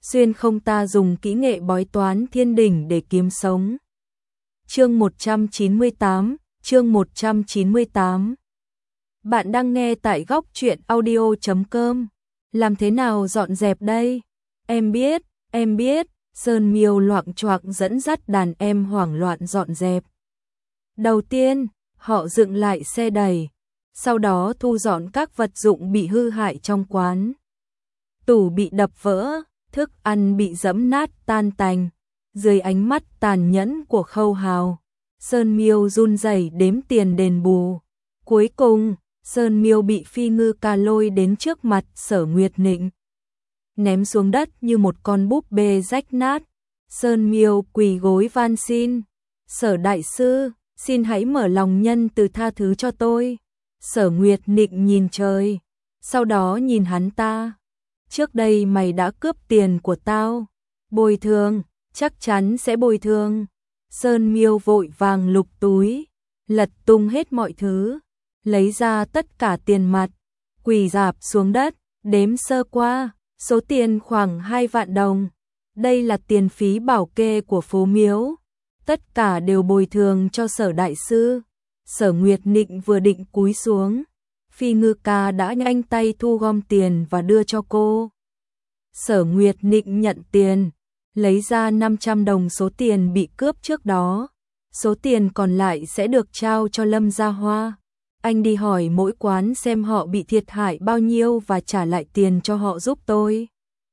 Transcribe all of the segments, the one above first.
xuyên không ta dùng kỹ nghệ bói toán thiên đỉnh để kiếm sống. Chương 198. Bạn đang nghe tại góc truyện audio.com. Làm thế nào dọn dẹp đây? Em biết, Sơn Miêu loạng choạng dẫn dắt đàn em hoảng loạn dọn dẹp. Đầu tiên, họ dựng lại xe đẩy, sau đó thu dọn các vật dụng bị hư hại trong quán. Tủ bị đập vỡ, thức ăn bị giẫm nát tan tành. Dưới ánh mắt tàn nhẫn của Khâu Hào, Sơn Miêu run rẩy đếm tiền đền bù. Cuối cùng, Sơn Miêu bị Phi Ngư Ca lôi đến trước mặt Sở Nguyệt Nịnh, ném xuống đất như một con búp bê rách nát. Sơn Miêu quỳ gối van xin, Sở đại sư, xin hãy mở lòng nhân từ tha thứ cho tôi. Sở Nguyệt Nịnh nhìn trời, sau đó nhìn hắn ta. Trước đây mày đã cướp tiền của tao, bồi thường, chắc chắn sẽ bồi thường. Sơn Miêu vội vàng lục túi, lật tung hết mọi thứ, lấy ra tất cả tiền mặt, quỳ rạp xuống đất, đếm sơ qua, số tiền khoảng 2 vạn đồng. Đây là tiền phí bảo kê của phố miếu, tất cả đều bồi thường cho Sở đại sư. Sở Nguyệt Nịnh vừa định cúi xuống, Phi Ngư Ca đã nhanh tay thu gom tiền và đưa cho cô. Sở Nguyệt Nịnh nhận tiền, lấy ra 500 đồng số tiền bị cướp trước đó. Số tiền còn lại sẽ được trao cho Lâm Gia Hoa. Anh đi hỏi mỗi quán xem họ bị thiệt hại bao nhiêu và trả lại tiền cho họ giúp tôi.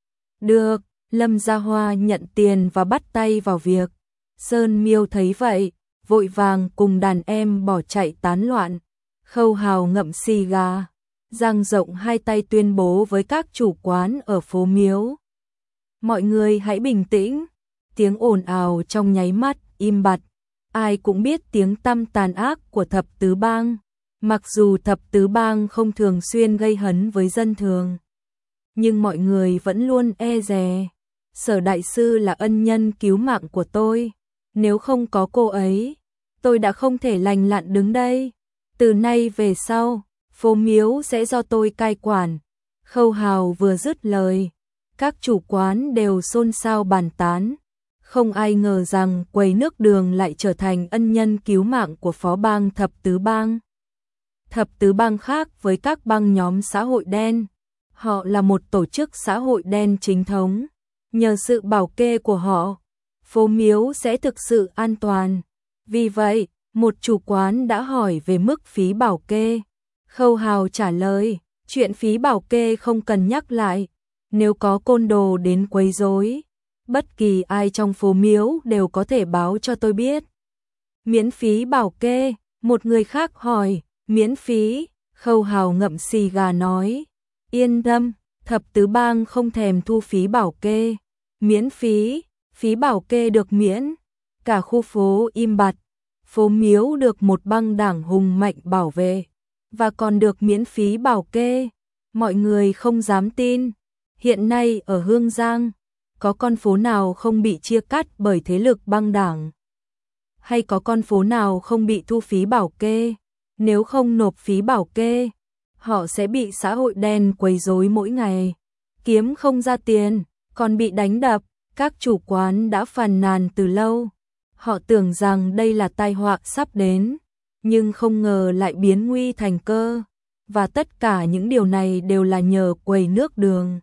Được, Lâm Gia Hoa nhận tiền và bắt tay vào việc. Sơn Miêu thấy vậy, vội vàng cùng đàn em bỏ chạy tán loạn. Khâu Hào ngậm xì gà, dang rộng hai tay tuyên bố với các chủ quán ở phố miếu. Mọi người hãy bình tĩnh. Tiếng ồn ào trong nháy mắt im bặt. Ai cũng biết tiếng tăm tàn ác của Thập Tứ Bang. Mặc dù Thập Tứ Bang không thường xuyên gây hấn với dân thường, nhưng mọi người vẫn luôn e dè. Sở đại sư là ân nhân cứu mạng của tôi. Nếu không có cô ấy, tôi đã không thể lành lặn đứng đây. Từ nay về sau, phố miếu sẽ do tôi cai quản. Khâu Hào vừa dứt lời, các chủ quán đều xôn xao bàn tán. Không ai ngờ rằng quầy nước đường lại trở thành ân nhân cứu mạng của phó bang Thập Tứ Bang. Thập Tứ Bang khác với các bang nhóm xã hội đen. Họ là một tổ chức xã hội đen chính thống. Nhờ sự bảo kê của họ, phố miếu sẽ thực sự an toàn. Vì vậy, một chủ quán đã hỏi về mức phí bảo kê. Khâu Hào trả lời, chuyện phí bảo kê không cần nhắc lại. Nếu có côn đồ đến quấy rối, bất kỳ ai trong phố miếu đều có thể báo cho tôi biết. Miễn phí bảo kê, một người khác hỏi, miễn phí. Khâu Hào ngậm xì gà nói, yên tâm, Thập Tứ Bang không thèm thu phí bảo kê. Miễn phí, phí bảo kê được miễn. Cả khu phố im bặt. Phố miếu được một băng đảng hùng mạnh bảo vệ, và còn được miễn phí bảo kê. Mọi người không dám tin. Hiện nay ở Hương Giang, có con phố nào không bị chia cắt bởi thế lực băng đảng? Hay có con phố nào không bị thu phí bảo kê? Nếu không nộp phí bảo kê, họ sẽ bị xã hội đen quấy rối mỗi ngày, kiếm không ra tiền, còn bị đánh đập. Các chủ quán đã phàn nàn từ lâu. Họ tưởng rằng đây là tai họa sắp đến, nhưng không ngờ lại biến nguy thành cơ. Và tất cả những điều này đều là nhờ quầy nước đường.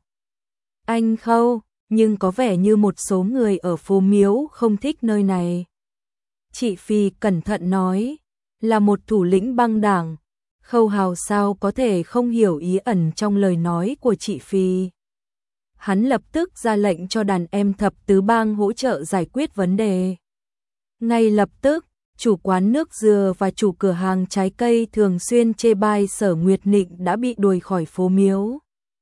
Anh Khâu, nhưng có vẻ như một số người ở phố miếu không thích nơi này. Chị Phi cẩn thận nói, là một thủ lĩnh băng đảng. Khâu Hào sao có thể không hiểu ý ẩn trong lời nói của chị Phi. Hắn lập tức ra lệnh cho đàn em Thập Tứ Bang hỗ trợ giải quyết vấn đề. Ngay lập tức, chủ quán nước dừa và chủ cửa hàng trái cây thường xuyên chê bai Sở Nguyệt Nịnh đã bị đuổi khỏi phố miếu.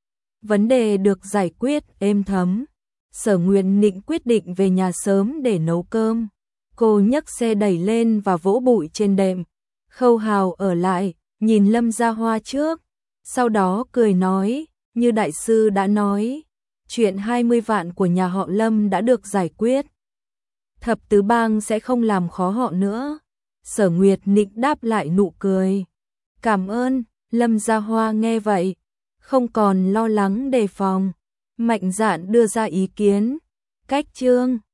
Vấn đề được giải quyết êm thấm. Sở Nguyệt Nịnh quyết định về nhà sớm để nấu cơm. Cô nhấc xe đẩy lên và vỗ bụi trên đệm. Khâu Hào ở lại, nhìn Lâm Gia Hoa trước. Sau đó cười nói, như đại sư đã nói, chuyện 20 vạn của nhà họ Lâm đã được giải quyết. Thập Tứ Bang sẽ không làm khó họ nữa. Sở Nguyệt Nịnh đáp lại nụ cười. Cảm ơn. Lâm Gia Hoa nghe vậy, không còn lo lắng đề phòng. Mạnh dạn đưa ra ý kiến. Cách chương